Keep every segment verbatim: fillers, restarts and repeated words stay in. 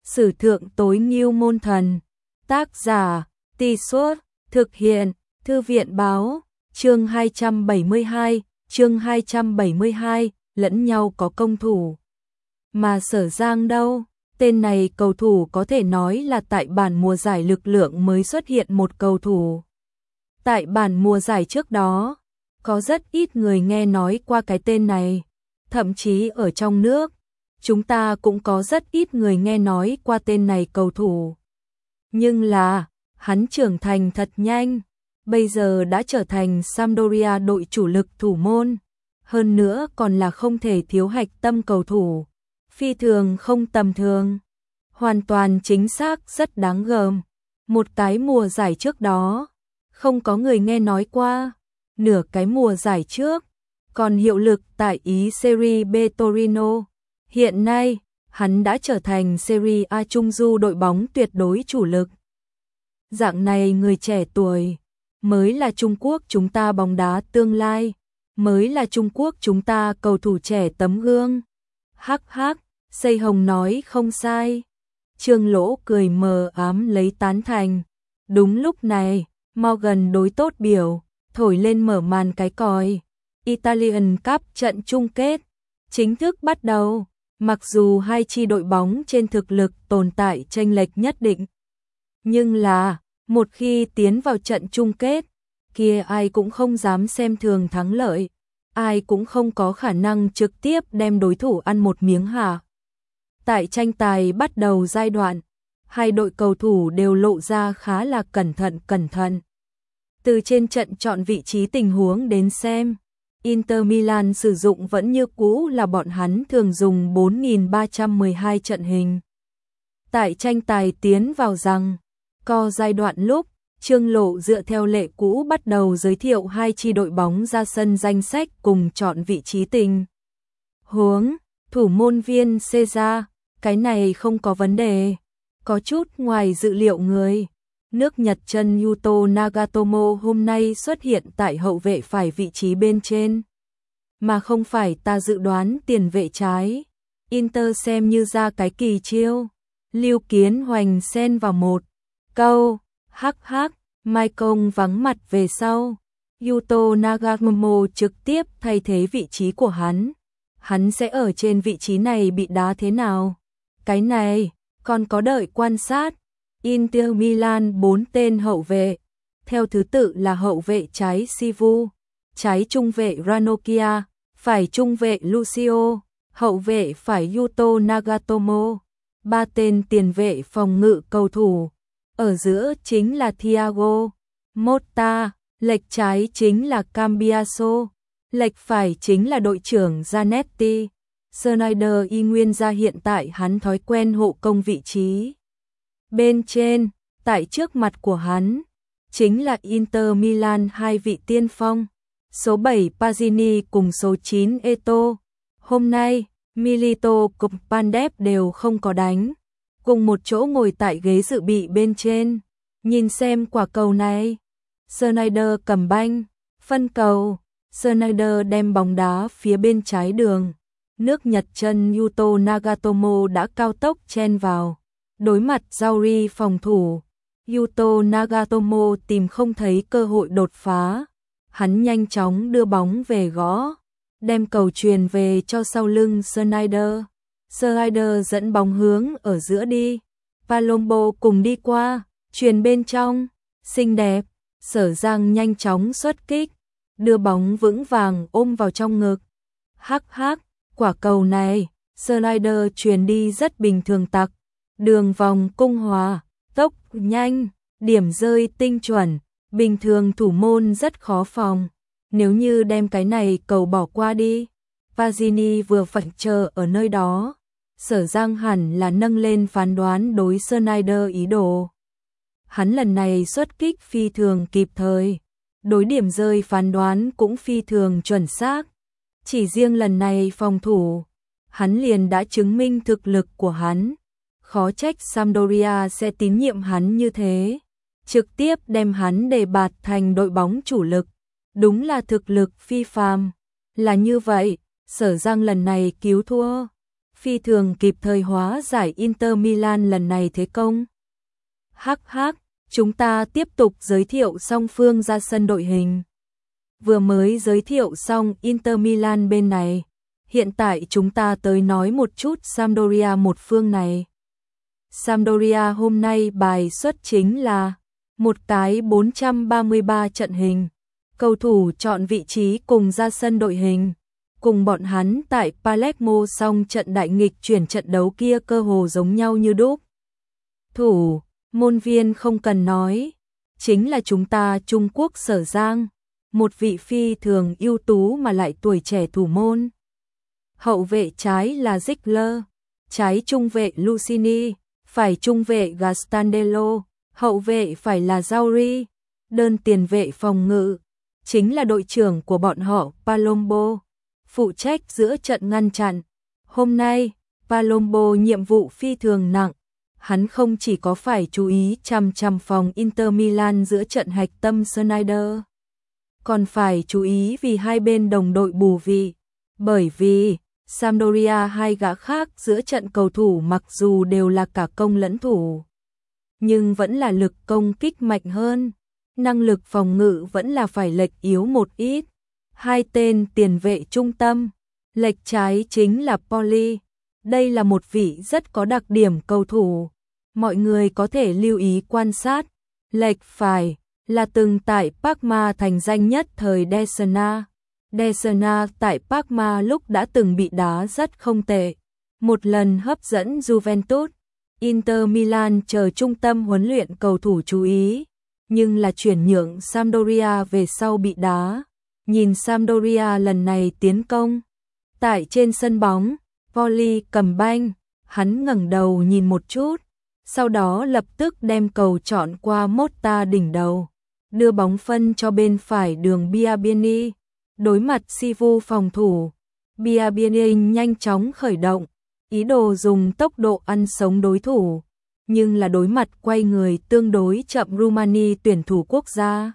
Sử thượng tối ngưu môn thần. Tác giả, Tì Suốt, thực hiện, Thư viện báo, chương hai trăm bảy mươi hai, chương hai trăm bảy mươi hai, lẫn nhau có công thủ. Mà Sở Giang đâu? Tên này cầu thủ có thể nói là tại bản mùa giải lực lượng mới xuất hiện một cầu thủ. Tại bản mùa giải trước đó, có rất ít người nghe nói qua cái tên này. Thậm chí ở trong nước, chúng ta cũng có rất ít người nghe nói qua tên này cầu thủ. Nhưng là, hắn trưởng thành thật nhanh, bây giờ đã trở thành Sampdoria đội chủ lực thủ môn. Hơn nữa còn là không thể thiếu hạch tâm cầu thủ. Phi thường không tầm thường. Hoàn toàn chính xác rất đáng gờm. Một cái mùa giải trước đó, không có người nghe nói qua. Nửa cái mùa giải trước, còn hiệu lực tại Ý Serie B Torino. Hiện nay, hắn đã trở thành Serie A Trung Du đội bóng tuyệt đối chủ lực. Dạng này người trẻ tuổi, mới là Trung Quốc chúng ta bóng đá tương lai, mới là Trung Quốc chúng ta cầu thủ trẻ tấm gương. Hắc hắc, Xây Hồng nói không sai. Trương Lỗ cười mờ ám lấy tán thành. Đúng lúc này, Morgan đối tốt biểu, thổi lên mở màn cái còi. Italian Cup trận chung kết chính thức bắt đầu. Mặc dù hai chi đội bóng trên thực lực tồn tại chênh lệch nhất định, nhưng là, một khi tiến vào trận chung kết, kia ai cũng không dám xem thường thắng lợi, ai cũng không có khả năng trực tiếp đem đối thủ ăn một miếng hả. Tại tranh tài bắt đầu giai đoạn, hai đội cầu thủ đều lộ ra khá là cẩn thận cẩn thận. Từ trên trận chọn vị trí tình huống đến xem, Inter Milan sử dụng vẫn như cũ là bọn hắn thường dùng bốn nghìn ba trăm mười hai trận hình. Tại tranh tài tiến vào rằng, co giai đoạn lúc, Trương Lộ dựa theo lệ cũ bắt đầu giới thiệu hai chi đội bóng ra sân danh sách cùng chọn vị trí tình huống, thủ môn viên Caesar, cái này không có vấn đề, có chút ngoài dự liệu người. Nước Nhật chân Yuto Nagatomo hôm nay xuất hiện tại hậu vệ phải vị trí bên trên, mà không phải ta dự đoán tiền vệ trái. Inter xem như ra cái kỳ chiêu. Lưu Kiến Hoành xen vào một câu, hắc hắc, Mai Công vắng mặt về sau. Yuto Nagatomo trực tiếp thay thế vị trí của hắn. Hắn sẽ ở trên vị trí này bị đá thế nào? Cái này, còn có đợi quan sát. Inter Milan bốn tên hậu vệ, theo thứ tự là hậu vệ trái Sivu, trái trung vệ Ranocchia, phải trung vệ Lucio, hậu vệ phải Yuto Nagatomo, ba tên tiền vệ phòng ngự cầu thủ, ở giữa chính là Thiago Motta, lệch trái chính là Cambiaso, lệch phải chính là đội trưởng Zanetti. Sneijder y nguyên ra hiện tại hắn thói quen hộ công vị trí. Bên trên, tại trước mặt của hắn, chính là Inter Milan hai vị tiên phong, số bảy Pazzini cùng số chín Eto'o. Hôm nay, Milito cùng Pandev đều không có đánh, cùng một chỗ ngồi tại ghế dự bị bên trên. Nhìn xem quả cầu này, Sneijder cầm banh, phân cầu, Sneijder đem bóng đá phía bên trái đường. Nước Nhật chân Yuto Nagatomo đã cao tốc chen vào. Đối mặt Zauri phòng thủ, Yuto Nagatomo tìm không thấy cơ hội đột phá. Hắn nhanh chóng đưa bóng về gõ, đem cầu truyền về cho sau lưng Sneijder. Sneijder dẫn bóng hướng ở giữa đi. Palombo cùng đi qua, truyền bên trong, xinh đẹp. Sở Giang nhanh chóng xuất kích, đưa bóng vững vàng ôm vào trong ngực. Hắc hắc, quả cầu này, Sneijder truyền đi rất bình thường tặc. Đường vòng cung hòa, tốc nhanh, điểm rơi tinh chuẩn, bình thường thủ môn rất khó phòng. Nếu như đem cái này cầu bỏ qua đi, Pazzini vừa phải chờ ở nơi đó. Sở Giang hẳn là nâng lên phán đoán đối Sneijder ý đồ. Hắn lần này xuất kích phi thường kịp thời, đối điểm rơi phán đoán cũng phi thường chuẩn xác. Chỉ riêng lần này phòng thủ, hắn liền đã chứng minh thực lực của hắn. Khó trách Sampdoria sẽ tín nhiệm hắn như thế, trực tiếp đem hắn đề bạt thành đội bóng chủ lực. Đúng là thực lực phi phàm. Là như vậy, Sở Giang lần này cứu thua, phi thường kịp thời hóa giải Inter Milan lần này thế công. Hắc hắc, chúng ta tiếp tục giới thiệu song phương ra sân đội hình. Vừa mới giới thiệu xong Inter Milan bên này, hiện tại chúng ta tới nói một chút Sampdoria một phương này. Sampdoria hôm nay bài xuất chính là một cái bốn trăm ba mươi ba trận hình, cầu thủ chọn vị trí cùng ra sân đội hình, cùng bọn hắn tại Palermo xong trận đại nghịch chuyển trận đấu kia cơ hồ giống nhau như đúc. Thủ môn viên không cần nói, chính là chúng ta Trung Quốc Sở Giang, một vị phi thường ưu tú mà lại tuổi trẻ thủ môn. Hậu vệ trái là Ziegler, trái trung vệ Lucini, phải trung vệ Gastandello, hậu vệ phải là Zauri, đơn tiền vệ phòng ngự chính là đội trưởng của bọn họ Palombo, phụ trách giữa trận ngăn chặn. Hôm nay, Palombo nhiệm vụ phi thường nặng, hắn không chỉ có phải chú ý chằm chằm phòng Inter Milan giữa trận hạch tâm Schneider, còn phải chú ý vì hai bên đồng đội bù vị, bởi vì Sampdoria hai gã khác giữa trận cầu thủ mặc dù đều là cả công lẫn thủ, nhưng vẫn là lực công kích mạnh hơn, năng lực phòng ngự vẫn là phải lệch yếu một ít. Hai tên tiền vệ trung tâm, lệch trái chính là Poli, đây là một vị rất có đặc điểm cầu thủ, mọi người có thể lưu ý quan sát. Lệch phải là từng tại Parma thành danh nhất thời Desna. Desna tại Parma lúc đã từng bị đá rất không tệ, một lần hấp dẫn Juventus, Inter Milan chờ trung tâm huấn luyện cầu thủ chú ý, nhưng là chuyển nhượng Sampdoria về sau bị đá. Nhìn Sampdoria lần này tiến công, tại trên sân bóng, Poli cầm banh, hắn ngẩng đầu nhìn một chút, sau đó lập tức đem cầu chọn qua Motta đỉnh đầu, đưa bóng phân cho bên phải đường Biabiany. Đối mặt Sivu phòng thủ, Biabiany nhanh chóng khởi động, ý đồ dùng tốc độ ăn sống đối thủ, nhưng là đối mặt quay người tương đối chậm Rumani tuyển thủ quốc gia.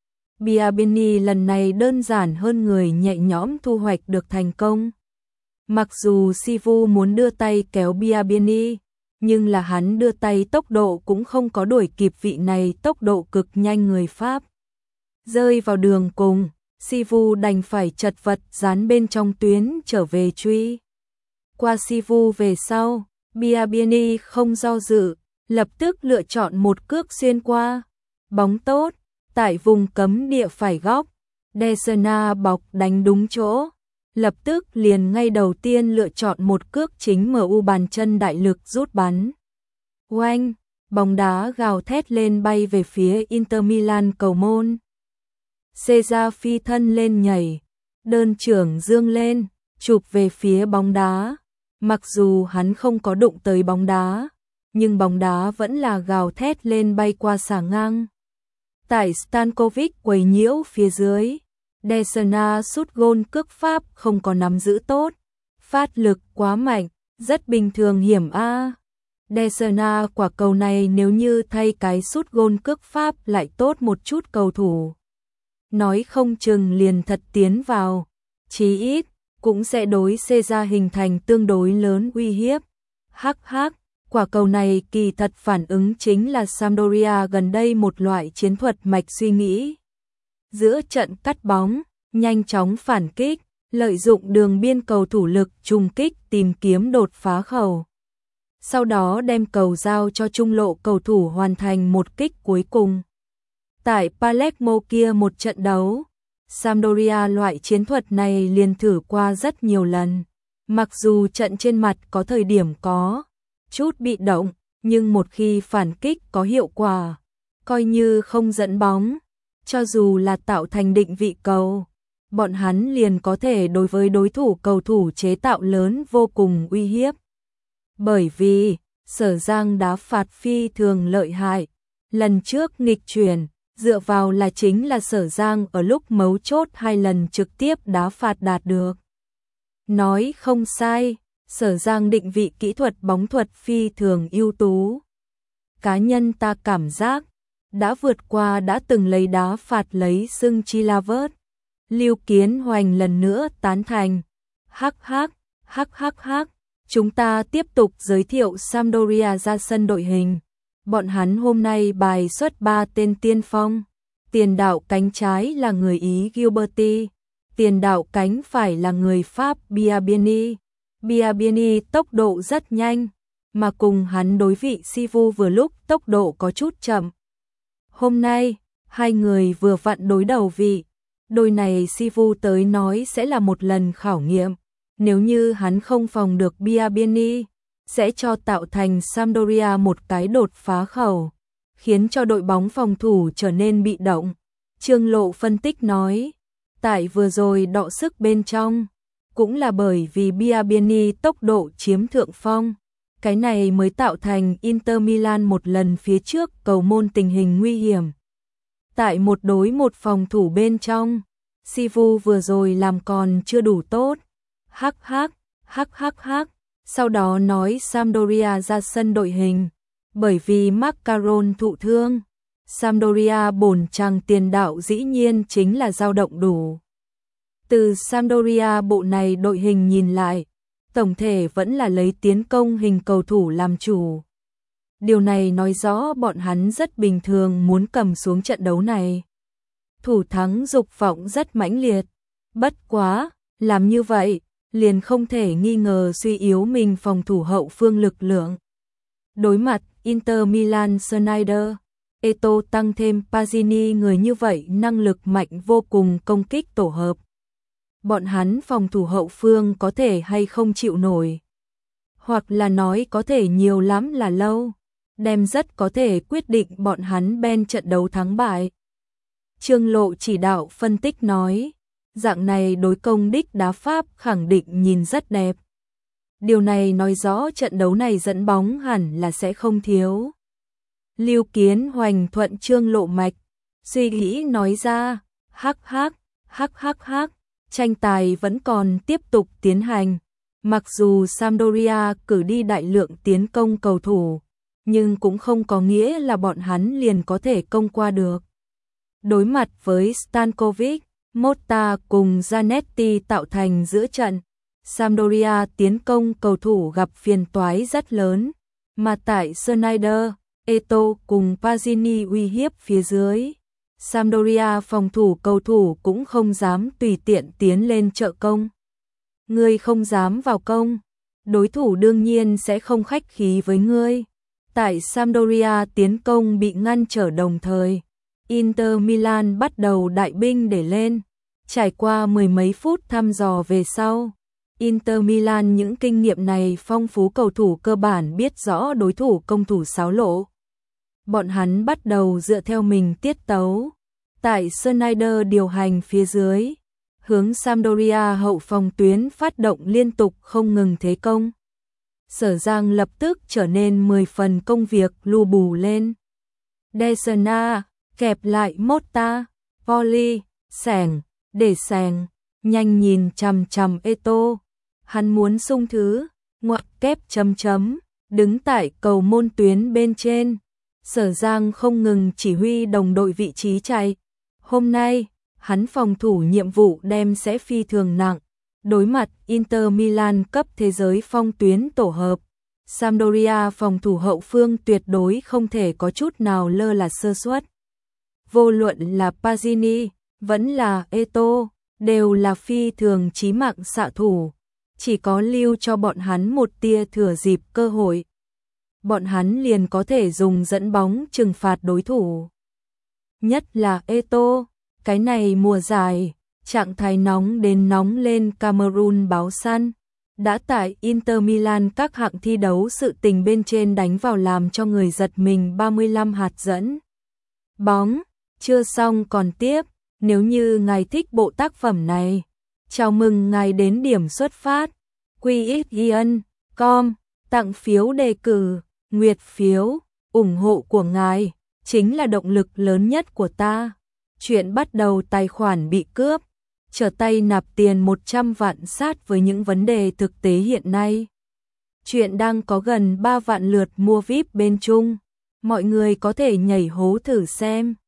Biabiany lần này đơn giản hơn người nhẹ nhõm thu hoạch được thành công. Mặc dù Sivu muốn đưa tay kéo Biabiany, nhưng là hắn đưa tay tốc độ cũng không có đuổi kịp vị này tốc độ cực nhanh người Pháp. Rơi vào đường cùng, Sivu đành phải chật vật dán bên trong tuyến trở về truy. Qua Sivu về sau, Biabiany không do dự, lập tức lựa chọn một cước xuyên qua. Bóng tốt, tại vùng cấm địa phải góc, Desna bọc đánh đúng chỗ, lập tức liền ngay đầu tiên lựa chọn một cước chính em u bàn chân đại lực rút bắn. Oanh, bóng đá gào thét lên bay về phía Inter Milan cầu môn. Cesar phi thân lên nhảy, đơn trưởng dương lên, chụp về phía bóng đá. Mặc dù hắn không có đụng tới bóng đá, nhưng bóng đá vẫn là gào thét lên bay qua xà ngang. Tại Stankovic quấy nhiễu phía dưới, Desna sút gôn cước Pháp không có nắm giữ tốt, phát lực quá mạnh, rất bình thường hiểm a. Desna quả cầu này nếu như thay cái sút gôn cước Pháp lại tốt một chút cầu thủ, nói không chừng liền thật tiến vào, chí ít cũng sẽ đối Cesar hình thành tương đối lớn uy hiếp. Hắc hắc, quả cầu này kỳ thật phản ứng chính là Sampdoria gần đây một loại chiến thuật mạch suy nghĩ. Giữa trận cắt bóng, nhanh chóng phản kích, lợi dụng đường biên cầu thủ lực trùng kích tìm kiếm đột phá khẩu. Sau đó đem cầu giao cho trung lộ cầu thủ hoàn thành một kích cuối cùng. Tại Palermo kia một trận đấu, Sampdoria loại chiến thuật này liền thử qua rất nhiều lần. Mặc dù trận trên mặt có thời điểm có chút bị động, nhưng một khi phản kích có hiệu quả, coi như không dẫn bóng, cho dù là tạo thành định vị cầu, bọn hắn liền có thể đối với đối thủ cầu thủ chế tạo lớn vô cùng uy hiếp. Bởi vì, Sở Giang đá phạt phi thường lợi hại, lần trước nghịch chuyển, dựa vào là chính là Sở Giang ở lúc mấu chốt hai lần trực tiếp đá phạt đạt được. Nói không sai, Sở Giang định vị kỹ thuật bóng thuật phi thường ưu tú. Cá nhân ta cảm giác, đã vượt qua đã từng lấy đá phạt lấy xưng Chilavert. Lưu Kiến Hoành lần nữa tán thành. Hắc hắc, hắc hắc hắc, Chúng ta tiếp tục giới thiệu Sampdoria ra sân đội hình. Bọn hắn hôm nay bài xuất ba tên tiên phong. Tiền đạo cánh trái là người Ý Gilberti, tiền đạo cánh phải là người Pháp Biabiany. Biabiany tốc độ rất nhanh, mà cùng hắn đối vị Sivu vừa lúc tốc độ có chút chậm. Hôm nay, hai người vừa vặn đối đầu vị. Đôi này Sivu tới nói sẽ là một lần khảo nghiệm. Nếu như hắn không phòng được Biabiany, sẽ cho tạo thành Sampdoria một cái đột phá khẩu, khiến cho đội bóng phòng thủ trở nên bị động. Trương Lộ phân tích nói, tại vừa rồi đọ sức bên trong, cũng là bởi vì Biabiany tốc độ chiếm thượng phong. Cái này mới tạo thành Inter Milan một lần phía trước cầu môn tình hình nguy hiểm. Tại một đối một phòng thủ bên trong, Sivu vừa rồi làm còn chưa đủ tốt. Hắc hắc, hắc hắc hắc. Sau đó nói Sampdoria ra sân đội hình, bởi vì Macaron thụ thương. Sampdoria bổn chàng tiền đạo dĩ nhiên chính là dao động đủ. Từ Sampdoria bộ này đội hình nhìn lại, tổng thể vẫn là lấy tiến công hình cầu thủ làm chủ. Điều này nói rõ bọn hắn rất bình thường muốn cầm xuống trận đấu này. Thủ thắng dục vọng rất mãnh liệt. Bất quá, làm như vậy, liền không thể nghi ngờ suy yếu mình phòng thủ hậu phương lực lượng. Đối mặt Inter Milan Sneijder, Eto'o tăng thêm Pazzini, người như vậy năng lực mạnh vô cùng công kích tổ hợp. Bọn hắn phòng thủ hậu phương có thể hay không chịu nổi, hoặc là nói có thể nhiều lắm là lâu, đem rất có thể quyết định bọn hắn bên trận đấu thắng bại. Trương Lộ chỉ đạo phân tích nói, dạng này đối công đích đá pháp khẳng định nhìn rất đẹp. Điều này nói rõ trận đấu này dẫn bóng hẳn là sẽ không thiếu. Lưu Kiến Hoành thuận Trương Lộ mạch, suy nghĩ nói ra, hắc hắc, hắc hắc hắc, tranh tài vẫn còn tiếp tục tiến hành. Mặc dù Sampdoria cử đi đại lượng tiến công cầu thủ, nhưng cũng không có nghĩa là bọn hắn liền có thể công qua được. Đối mặt với Stankovic, Motta cùng Zanetti tạo thành giữa trận, Sampdoria tiến công cầu thủ gặp phiền toái rất lớn, mà tại Sneijder, Eto'o cùng Pazzini uy hiếp phía dưới, Sampdoria phòng thủ cầu thủ cũng không dám tùy tiện tiến lên trợ công. Ngươi không dám vào công, đối thủ đương nhiên sẽ không khách khí với ngươi. Tại Sampdoria tiến công bị ngăn trở đồng thời, Inter Milan bắt đầu đại binh để lên. Trải qua mười mấy phút thăm dò về sau, Inter Milan những kinh nghiệm này phong phú cầu thủ cơ bản biết rõ đối thủ công thủ xáo lộ. Bọn hắn bắt đầu dựa theo mình tiết tấu, tại Sneijder điều hành phía dưới, hướng Sampdoria hậu phòng tuyến phát động liên tục không ngừng thế công. Sở Giang lập tức trở nên mười phần công việc lu bù lên. Desena kẹp lại Motta, volley, sẻng, để sẻng, nhanh nhìn chằm chằm Eto'o. Hắn muốn xung thứ, ngoặc kép chấm chấm, đứng tại cầu môn tuyến bên trên. Sở Giang không ngừng chỉ huy đồng đội vị trí chạy. Hôm nay, hắn phòng thủ nhiệm vụ đem sẽ phi thường nặng. Đối mặt Inter Milan cấp thế giới phong tuyến tổ hợp, Sampdoria phòng thủ hậu phương tuyệt đối không thể có chút nào lơ là sơ suất. Vô luận là Pazzini, vẫn là Eto'o, đều là phi thường chí mạng xạ thủ. Chỉ có lưu cho bọn hắn một tia thừa dịp cơ hội, bọn hắn liền có thể dùng dẫn bóng trừng phạt đối thủ. Nhất là Eto'o, cái này mùa giải, trạng thái nóng đến nóng lên Cameroon báo săn, đã tại Inter Milan các hạng thi đấu sự tình bên trên đánh vào làm cho người giật mình ba mươi lăm hạt dẫn. Bóng, chưa xong còn tiếp, nếu như ngài thích bộ tác phẩm này, chào mừng ngài đến điểm xuất phát, quy ích ion chấm com, tặng phiếu đề cử, nguyệt phiếu, ủng hộ của ngài, chính là động lực lớn nhất của ta. Chuyện bắt đầu tài khoản bị cướp, trở tay nạp tiền một trăm vạn sát với những vấn đề thực tế hiện nay. Chuyện đang có gần ba vạn lượt mua vi ai pi bên Trung, mọi người có thể nhảy hố thử xem.